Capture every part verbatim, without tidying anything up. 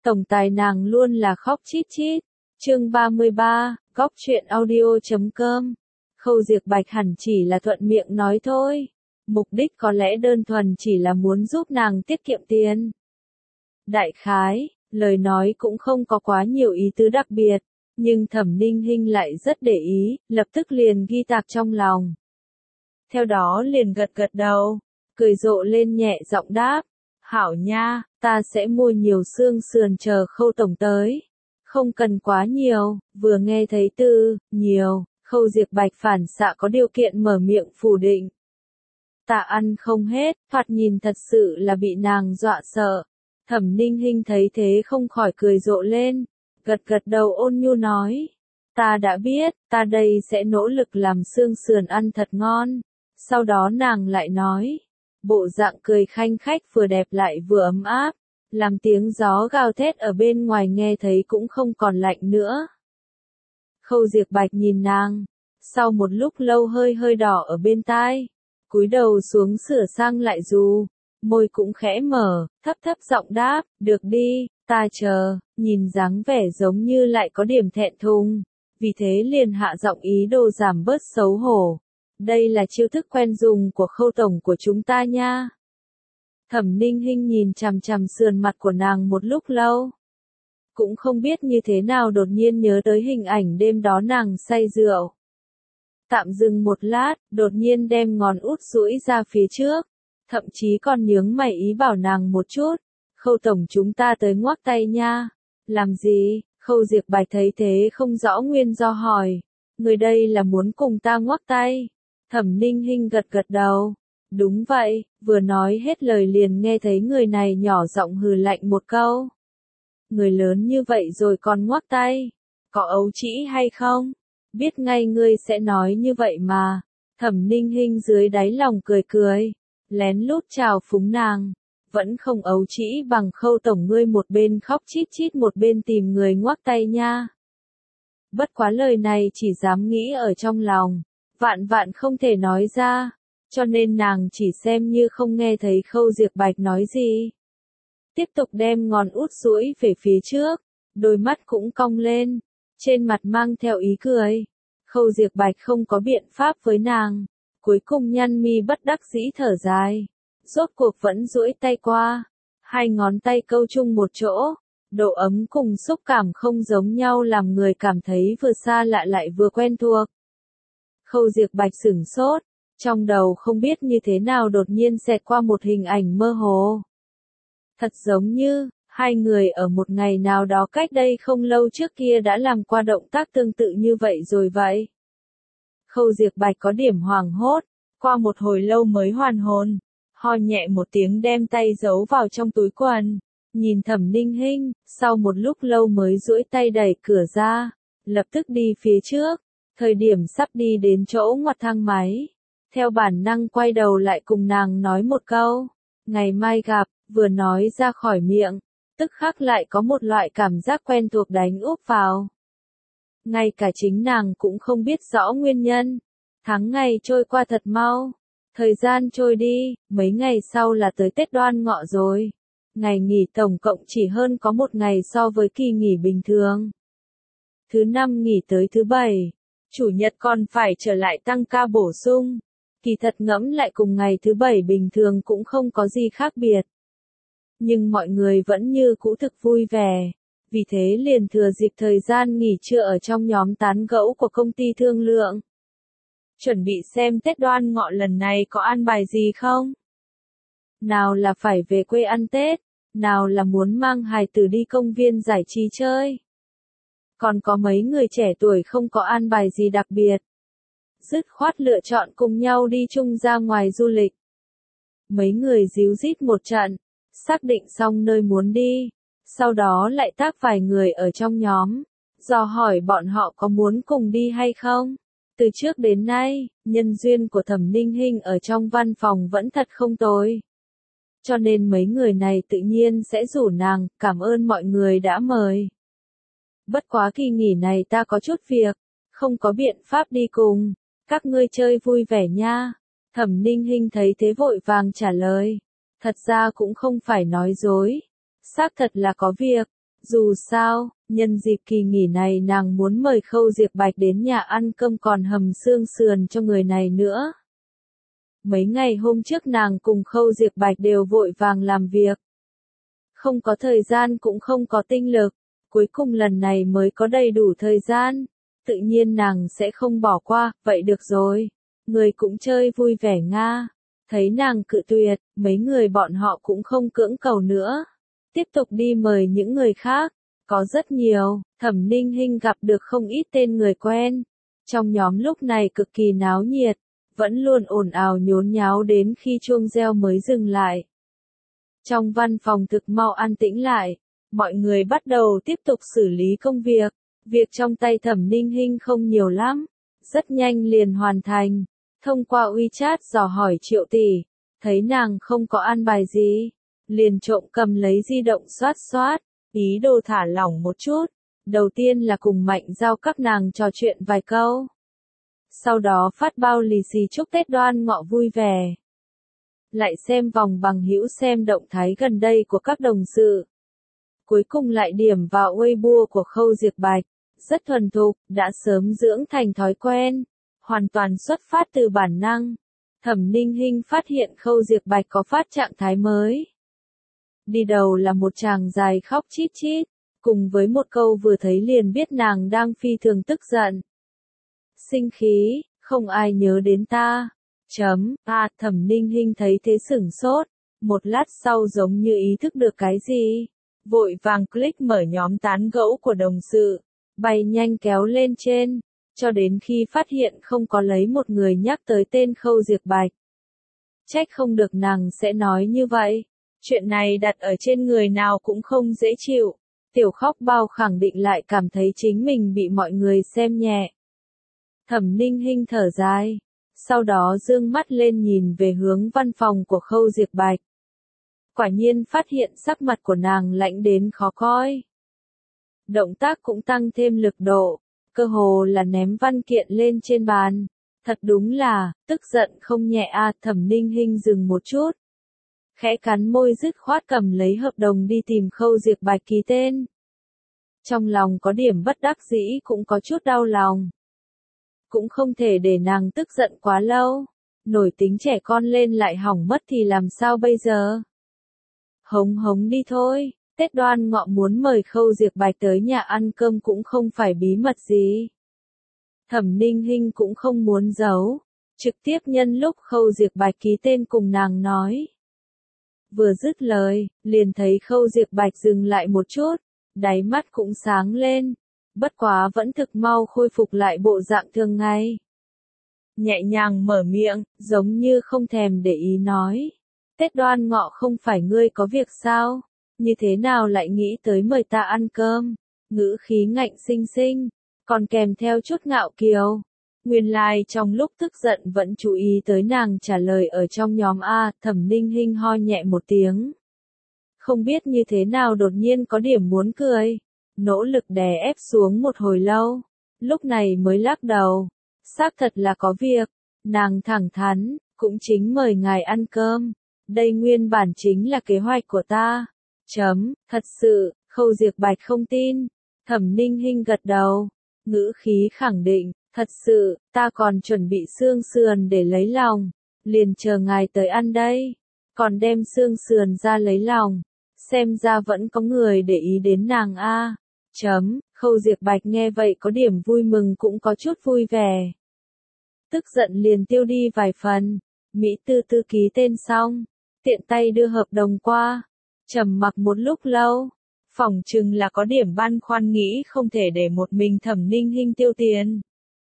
Tổng tài nàng luôn là khóc chít chít. Chương ba mươi ba, góc truyện audio chấm com. Khâu Diệp Bạch hẳn chỉ là thuận miệng nói thôi. Mục đích có lẽ đơn thuần chỉ là muốn giúp nàng tiết kiệm tiền. Đại khái, lời nói cũng không có quá nhiều ý tứ đặc biệt, nhưng Thẩm Ninh Hinh lại rất để ý, lập tức liền ghi tạc trong lòng. Theo đó liền gật gật đầu, cười rộ lên nhẹ giọng đáp, hảo nha, ta sẽ mua nhiều xương sườn chờ Khâu tổng tới. Không cần quá nhiều, vừa nghe thấy từ, nhiều, Khâu Diệp Bạch phản xạ có điều kiện mở miệng phủ định. Ta ăn không hết, thoạt nhìn thật sự là bị nàng dọa sợ. Thẩm Ninh Hinh thấy thế không khỏi cười rộ lên, gật gật đầu ôn nhu nói. Ta đã biết, ta đây sẽ nỗ lực làm xương sườn ăn thật ngon. Sau đó nàng lại nói, bộ dạng cười khanh khách vừa đẹp lại vừa ấm áp, làm tiếng gió gào thét ở bên ngoài nghe thấy cũng không còn lạnh nữa. Khâu Diệp Bạch nhìn nàng, sau một lúc lâu hơi hơi đỏ ở bên tai, cúi đầu xuống sửa sang lại dù, môi cũng khẽ mở, thấp thấp giọng đáp, được đi, ta chờ, nhìn dáng vẻ giống như lại có điểm thẹn thùng, vì thế liền hạ giọng ý đồ giảm bớt xấu hổ. Đây là chiêu thức quen dùng của Khâu tổng của chúng ta nha. Thẩm Ninh Hinh nhìn chằm chằm sườn mặt của nàng một lúc lâu. Cũng không biết như thế nào đột nhiên nhớ tới hình ảnh đêm đó nàng say rượu. Tạm dừng một lát, đột nhiên đem ngón út duỗi ra phía trước. Thậm chí còn nhướng mày ý bảo nàng một chút. Khâu tổng chúng ta tới ngoắc tay nha. Làm gì? Khâu Diệp Bạch thấy thế không rõ nguyên do hỏi. Người đây là muốn cùng ta ngoắc tay. Thẩm Ninh Hinh gật gật đầu. Đúng vậy, vừa nói hết lời liền nghe thấy người này nhỏ giọng hừ lạnh một câu. Người lớn như vậy rồi còn ngoắc tay. Có ấu trĩ hay không? Biết ngay ngươi sẽ nói như vậy mà. Thẩm Ninh Hinh dưới đáy lòng cười cười. Lén lút chào phúng nàng. Vẫn không ấu trĩ bằng Khâu tổng ngươi một bên khóc chít chít một bên tìm người ngoắc tay nha. Bất quá lời này chỉ dám nghĩ ở trong lòng. Vạn vạn không thể nói ra. Cho nên nàng chỉ xem như không nghe thấy Khâu Diệp Bạch nói gì. Tiếp tục đem ngón út duỗi về phía trước, đôi mắt cũng cong lên, trên mặt mang theo ý cười. Khâu Diệp Bạch không có biện pháp với nàng, cuối cùng nhăn mi bất đắc dĩ thở dài, rốt cuộc vẫn duỗi tay qua, hai ngón tay câu chung một chỗ, độ ấm cùng xúc cảm không giống nhau làm người cảm thấy vừa xa lạ lại vừa quen thuộc. Khâu Diệp Bạch sửng sốt, trong đầu không biết như thế nào đột nhiên xẹt qua một hình ảnh mơ hồ. Thật giống như, hai người ở một ngày nào đó cách đây không lâu trước kia đã làm qua động tác tương tự như vậy rồi vậy. Khâu Diệp Bạch có điểm hoảng hốt, qua một hồi lâu mới hoàn hồn, ho nhẹ một tiếng đem tay giấu vào trong túi quần, nhìn Thẩm Ninh Hinh, sau một lúc lâu mới duỗi tay đẩy cửa ra, lập tức đi phía trước, thời điểm sắp đi đến chỗ ngoặt thang máy. Theo bản năng quay đầu lại cùng nàng nói một câu, ngày mai gặp, vừa nói ra khỏi miệng, tức khắc lại có một loại cảm giác quen thuộc đánh úp vào. Ngay cả chính nàng cũng không biết rõ nguyên nhân, tháng ngày trôi qua thật mau, thời gian trôi đi, mấy ngày sau là tới Tết Đoan Ngọ rồi. Ngày nghỉ tổng cộng chỉ hơn có một ngày so với kỳ nghỉ bình thường. Thứ năm nghỉ tới thứ bảy, chủ nhật còn phải trở lại tăng ca bổ sung. Kỳ thật ngẫm lại cùng ngày thứ bảy bình thường cũng không có gì khác biệt. Nhưng mọi người vẫn như cũ thực vui vẻ. Vì thế liền thừa dịp thời gian nghỉ trưa ở trong nhóm tán gẫu của công ty thương lượng. Chuẩn bị xem Tết Đoan Ngọ lần này có an bài gì không? Nào là phải về quê ăn Tết, nào là muốn mang hài tử đi công viên giải trí chơi. Còn có mấy người trẻ tuổi không có an bài gì đặc biệt. Dứt khoát lựa chọn cùng nhau đi chung ra ngoài du lịch. Mấy người díu dít một trận, xác định xong nơi muốn đi, sau đó lại tác vài người ở trong nhóm, dò hỏi bọn họ có muốn cùng đi hay không. Từ trước đến nay, nhân duyên của Thẩm Ninh Hinh ở trong văn phòng vẫn thật không tồi. Cho nên mấy người này tự nhiên sẽ rủ nàng, cảm ơn mọi người đã mời. Bất quá kỳ nghỉ này ta có chút việc, không có biện pháp đi cùng. Các ngươi chơi vui vẻ nha. Thẩm Ninh Hinh thấy thế vội vàng trả lời. Thật ra cũng không phải nói dối. Xác thật là có việc. Dù sao, nhân dịp kỳ nghỉ này nàng muốn mời Khâu Diệp Bạch đến nhà ăn cơm còn hầm xương sườn cho người này nữa. Mấy ngày hôm trước nàng cùng Khâu Diệp Bạch đều vội vàng làm việc. Không có thời gian cũng không có tinh lực, cuối cùng lần này mới có đầy đủ thời gian. Tự nhiên nàng sẽ không bỏ qua, vậy được rồi. Người cũng chơi vui vẻ nga. Thấy nàng cự tuyệt, mấy người bọn họ cũng không cưỡng cầu nữa. Tiếp tục đi mời những người khác. Có rất nhiều, Thẩm Ninh Hinh gặp được không ít tên người quen. Trong nhóm lúc này cực kỳ náo nhiệt, vẫn luôn ồn ào nhốn nháo đến khi chuông reo mới dừng lại. Trong văn phòng thực mau an tĩnh lại, mọi người bắt đầu tiếp tục xử lý công việc. Việc trong tay Thẩm Ninh Hinh không nhiều lắm, rất nhanh liền hoàn thành. Thông qua WeChat dò hỏi Triệu tỷ, thấy nàng không có an bài gì, liền trộm cầm lấy di động soát soát, ý đồ thả lỏng một chút. Đầu tiên là cùng Mạnh Giao các nàng trò chuyện vài câu. Sau đó phát bao lì xì chúc Tết Đoan Ngọ vui vẻ. Lại xem vòng bằng hữu xem động thái gần đây của các đồng sự. Cuối cùng lại điểm vào Weibo của Khâu Diệp Bạch. Rất thuần thục, đã sớm dưỡng thành thói quen, hoàn toàn xuất phát từ bản năng. Thẩm Ninh Hinh phát hiện Khâu Diệp Bạch có phát trạng thái mới. Đi đầu là một chàng dài khóc chít chít, cùng với một câu vừa thấy liền biết nàng đang phi thường tức giận. Sinh khí, không ai nhớ đến ta. Chấm, à, Thẩm Ninh Hinh thấy thế sửng sốt, một lát sau giống như ý thức được cái gì. Vội vàng click mở nhóm tán gẫu của đồng sự. Bay nhanh kéo lên trên, cho đến khi phát hiện không có lấy một người nhắc tới tên Khâu Diệp Bạch. Trách không được nàng sẽ nói như vậy, chuyện này đặt ở trên người nào cũng không dễ chịu. Tiểu khóc bao khẳng định lại cảm thấy chính mình bị mọi người xem nhẹ. Thẩm Ninh Hinh thở dài, sau đó dương mắt lên nhìn về hướng văn phòng của Khâu Diệp Bạch. Quả nhiên phát hiện sắc mặt của nàng lạnh đến khó coi. Động tác cũng tăng thêm lực độ, cơ hồ là ném văn kiện lên trên bàn. Thật đúng là, tức giận không nhẹ a. Thẩm Ninh Hinh dừng một chút. Khẽ cắn môi dứt khoát cầm lấy hợp đồng đi tìm Khâu Diệp Bạch ký tên. Trong lòng có điểm bất đắc dĩ cũng có chút đau lòng. Cũng không thể để nàng tức giận quá lâu. Nổi tính trẻ con lên lại hỏng mất thì làm sao bây giờ? Hống hống đi thôi. Tết Đoan Ngọ muốn mời Khâu Diệp Bạch tới nhà ăn cơm cũng không phải bí mật gì. Thẩm Ninh Hinh cũng không muốn giấu, trực tiếp nhân lúc Khâu Diệp Bạch ký tên cùng nàng nói. Vừa dứt lời, liền thấy Khâu Diệp Bạch dừng lại một chút, đáy mắt cũng sáng lên, bất quá vẫn thực mau khôi phục lại bộ dạng thường ngày. Nhẹ nhàng mở miệng, giống như không thèm để ý nói. Tết Đoan Ngọ không phải ngươi có việc sao? Như thế nào lại nghĩ tới mời ta ăn cơm? Ngữ khí ngạnh xinh xinh, còn kèm theo chút ngạo kiều. Nguyên lai like, trong lúc tức giận vẫn chú ý tới nàng trả lời ở trong nhóm A. Thẩm Ninh Hinh ho nhẹ một tiếng. Không biết như thế nào đột nhiên có điểm muốn cười. Nỗ lực đè ép xuống một hồi lâu. Lúc này mới lắc đầu. Xác thật là có việc. Nàng thẳng thắn, cũng chính mời ngài ăn cơm. Đây nguyên bản chính là kế hoạch của ta. Chấm, thật sự, Khâu Diệp Bạch không tin. Thẩm Ninh Hinh gật đầu. Ngữ khí khẳng định, thật sự, ta còn chuẩn bị xương sườn để lấy lòng. Liền chờ ngài tới ăn đây. Còn đem xương sườn ra lấy lòng. Xem ra vẫn có người để ý đến nàng a. Chấm, Khâu Diệp Bạch nghe vậy có điểm vui mừng cũng có chút vui vẻ. Tức giận liền tiêu đi vài phần. Mỹ tư tư ký tên xong. Tiện tay đưa hợp đồng qua. Trầm mặc một lúc lâu. Phỏng chừng là có điểm băn khoăn nghĩ không thể để một mình Thẩm Ninh Hinh tiêu tiền.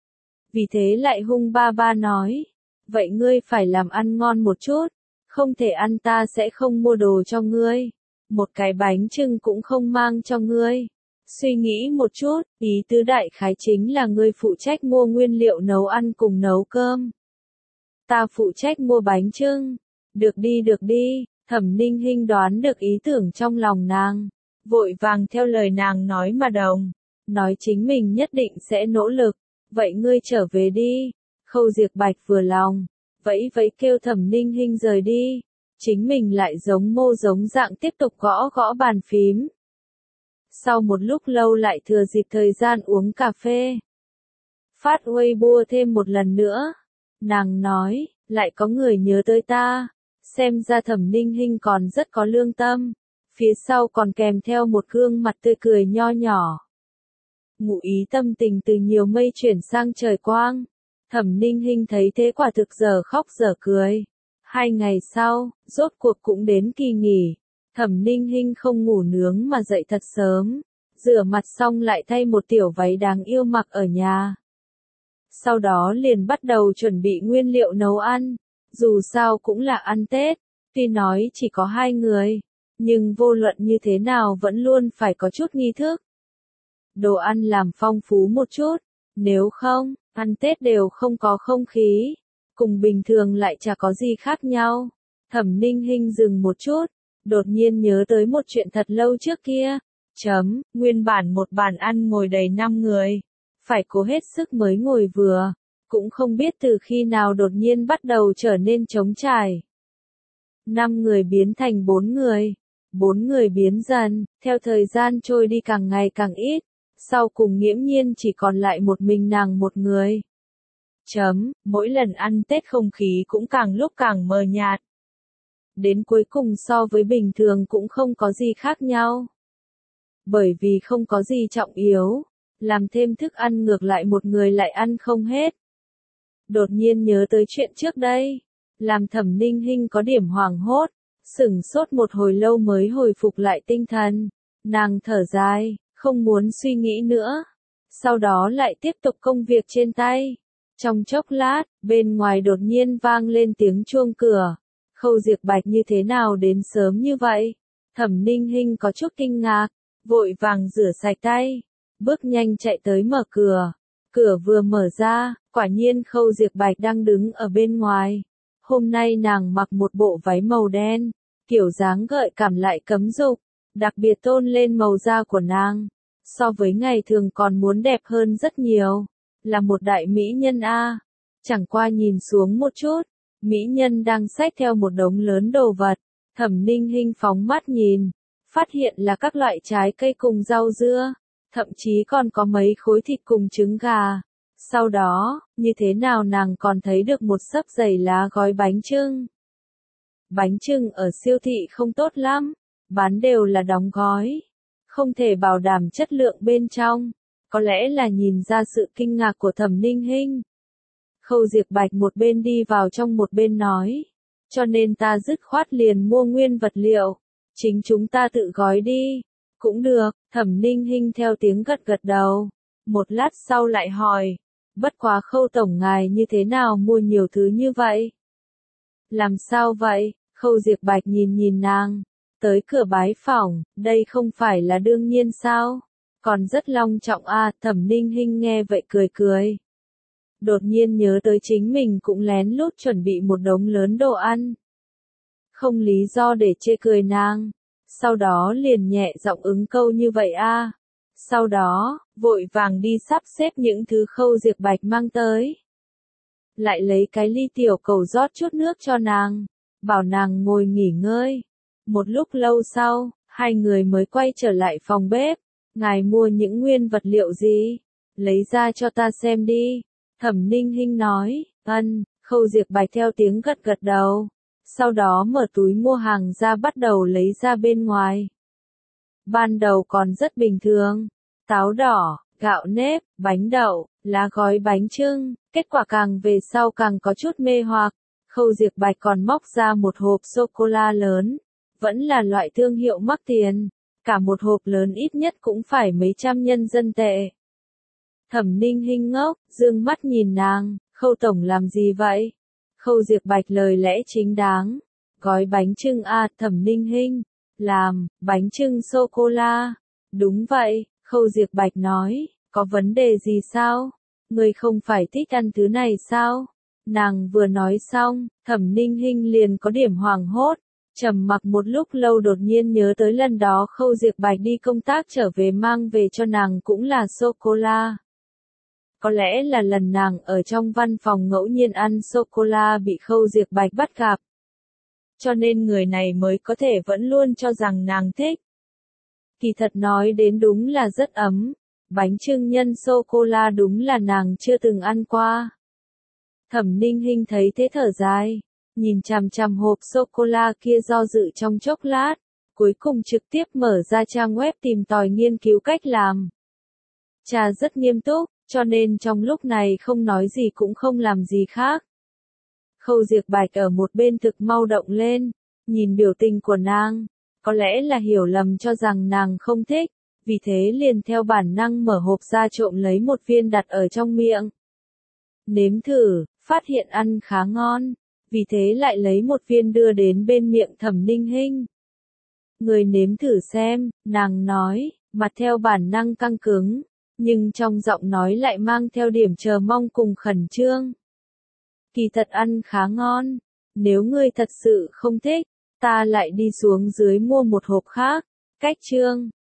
Vì thế lại hung ba ba nói. Vậy ngươi phải làm ăn ngon một chút. Không thể ăn ta sẽ không mua đồ cho ngươi. Một cái bánh chưng cũng không mang cho ngươi. Suy nghĩ một chút, ý tứ đại khái chính là ngươi phụ trách mua nguyên liệu nấu ăn cùng nấu cơm. Ta phụ trách mua bánh chưng. Được đi được đi, Thẩm Ninh Hinh đoán được ý tưởng trong lòng nàng. Vội vàng theo lời nàng nói mà đồng. Nói chính mình nhất định sẽ nỗ lực. Vậy ngươi trở về đi. Khâu Diệp Bạch vừa lòng. Vẫy vẫy kêu Thẩm Ninh Hinh rời đi. Chính mình lại giống mô giống dạng tiếp tục gõ gõ bàn phím. Sau một lúc lâu lại thừa dịp thời gian uống cà phê. Phát Weibo thêm một lần nữa. Nàng nói, lại có người nhớ tới ta. Xem ra Thẩm Ninh Hinh còn rất có lương tâm. Phía sau còn kèm theo một gương mặt tươi cười nho nhỏ. Ngụ ý tâm tình từ nhiều mây chuyển sang trời quang. Thẩm Ninh Hinh thấy thế quả thực giờ khóc giờ cười. Hai ngày sau, rốt cuộc cũng đến kỳ nghỉ. Thẩm Ninh Hinh không ngủ nướng mà dậy thật sớm. Rửa mặt xong lại thay một tiểu váy đáng yêu mặc ở nhà. Sau đó liền bắt đầu chuẩn bị nguyên liệu nấu ăn. Dù sao cũng là ăn Tết. Tuy nói chỉ có hai người. Nhưng vô luận như thế nào vẫn luôn phải có chút nghi thức. Đồ ăn làm phong phú một chút. Nếu không, ăn Tết đều không có không khí. Cùng bình thường lại chả có gì khác nhau. Thẩm Ninh Hinh dừng một chút. Đột nhiên nhớ tới một chuyện thật lâu trước kia. Chấm, nguyên bản một bàn ăn ngồi đầy năm người. Phải cố hết sức mới ngồi vừa. Cũng không biết từ khi nào đột nhiên bắt đầu trở nên trống trải. Năm người biến thành bốn người. Bốn người biến dần, theo thời gian trôi đi càng ngày càng ít. Sau cùng nghiễm nhiên chỉ còn lại một mình nàng một người. Chấm, mỗi lần ăn Tết không khí cũng càng lúc càng mờ nhạt. Đến cuối cùng so với bình thường cũng không có gì khác nhau. Bởi vì không có gì trọng yếu, làm thêm thức ăn ngược lại một người lại ăn không hết. Đột nhiên nhớ tới chuyện trước đây, làm Thẩm Ninh Hinh có điểm hoảng hốt, sửng sốt một hồi lâu mới hồi phục lại tinh thần. Nàng thở dài, không muốn suy nghĩ nữa. Sau đó lại tiếp tục công việc trên tay. Trong chốc lát, bên ngoài đột nhiên vang lên tiếng chuông cửa. Khâu Diệp Bạch như thế nào đến sớm như vậy? Thẩm Ninh Hinh có chút kinh ngạc, vội vàng rửa sạch tay, bước nhanh chạy tới mở cửa. Cửa vừa mở ra, quả nhiên Khâu Diệp Bạch đang đứng ở bên ngoài. Hôm nay nàng mặc một bộ váy màu đen, kiểu dáng gợi cảm lại cấm dục, đặc biệt tôn lên màu da của nàng. So với ngày thường còn muốn đẹp hơn rất nhiều. Là một đại mỹ nhân a. Chẳng qua nhìn xuống một chút, mỹ nhân đang xách theo một đống lớn đồ vật. Thẩm Ninh Hinh phóng mắt nhìn, phát hiện là các loại trái cây cùng rau dưa, thậm chí còn có mấy khối thịt cùng trứng gà. Sau đó, như thế nào nàng còn thấy được một xấp dày lá gói bánh chưng. Bánh chưng ở siêu thị không tốt lắm, bán đều là đóng gói, không thể bảo đảm chất lượng bên trong. Có lẽ là nhìn ra sự kinh ngạc của Thẩm Ninh Hinh. Khâu Diệp Bạch một bên đi vào trong một bên nói, cho nên ta dứt khoát liền mua nguyên vật liệu, chính chúng ta tự gói đi. Cũng được, Thẩm Ninh Hinh theo tiếng gật gật đầu. Một lát sau lại hỏi, bất quá Khâu tổng ngài như thế nào mua nhiều thứ như vậy? Làm sao vậy? Khâu Diệp Bạch nhìn nhìn nàng, tới cửa bái phỏng, đây không phải là đương nhiên sao? Còn rất long trọng a. À, Thẩm Ninh Hinh nghe vậy cười cười. Đột nhiên nhớ tới chính mình cũng lén lút chuẩn bị một đống lớn đồ ăn. Không lý do để chê cười nàng. Sau đó liền nhẹ giọng ứng câu như vậy a. À. Sau đó, vội vàng đi sắp xếp những thứ Khâu Diệp Bạch mang tới. Lại lấy cái ly tiểu cầu rót chút nước cho nàng, bảo nàng ngồi nghỉ ngơi. Một lúc lâu sau, hai người mới quay trở lại phòng bếp. Ngài mua những nguyên vật liệu gì? Lấy ra cho ta xem đi. Thẩm Ninh Hinh nói, ân. Khâu Diệp Bạch theo tiếng gật gật đầu. Sau đó mở túi mua hàng ra bắt đầu lấy ra bên ngoài. Ban đầu còn rất bình thường. Táo đỏ, gạo nếp, bánh đậu, lá gói bánh chưng. Kết quả càng về sau càng có chút mê hoặc. Khâu Diệp Bạch còn móc ra một hộp sô-cô-la lớn. Vẫn là loại thương hiệu mắc tiền. Cả một hộp lớn ít nhất cũng phải mấy trăm nhân dân tệ. Thẩm Ninh Hinh ngốc, dương mắt nhìn nàng, Khâu tổng làm gì vậy? Khâu Diệp Bạch lời lẽ chính đáng. Gói bánh chưng à, Thẩm Ninh Hinh. Làm, bánh chưng sô-cô-la. Đúng vậy, Khâu Diệp Bạch nói, có vấn đề gì sao? Người không phải thích ăn thứ này sao? Nàng vừa nói xong, Thẩm Ninh Hinh liền có điểm hoảng hốt. Trầm mặc một lúc lâu đột nhiên nhớ tới lần đó Khâu Diệp Bạch đi công tác trở về mang về cho nàng cũng là sô-cô-la. Có lẽ là lần nàng ở trong văn phòng ngẫu nhiên ăn sô-cô-la bị Khâu Diệp Bạch bắt gặp. Cho nên người này mới có thể vẫn luôn cho rằng nàng thích. Kỳ thật nói đến đúng là rất ấm. Bánh chưng nhân sô-cô-la đúng là nàng chưa từng ăn qua. Thẩm Ninh Hinh thấy thế thở dài, nhìn chằm chằm hộp sô-cô-la kia do dự trong chốc lát, cuối cùng trực tiếp mở ra trang web tìm tòi nghiên cứu cách làm. Cha rất nghiêm túc, cho nên trong lúc này không nói gì cũng không làm gì khác. Khâu Diệp Bạch ở một bên thực mau động lên, nhìn biểu tình của nàng, có lẽ là hiểu lầm cho rằng nàng không thích, vì thế liền theo bản năng mở hộp ra trộm lấy một viên đặt ở trong miệng. Nếm thử, phát hiện ăn khá ngon, vì thế lại lấy một viên đưa đến bên miệng Thẩm Ninh Hinh. Người nếm thử xem, nàng nói, mặt theo bản năng căng cứng, nhưng trong giọng nói lại mang theo điểm chờ mong cùng khẩn trương. Kỳ thật ăn khá ngon, nếu ngươi thật sự không thích, ta lại đi xuống dưới mua một hộp khác. Cách chương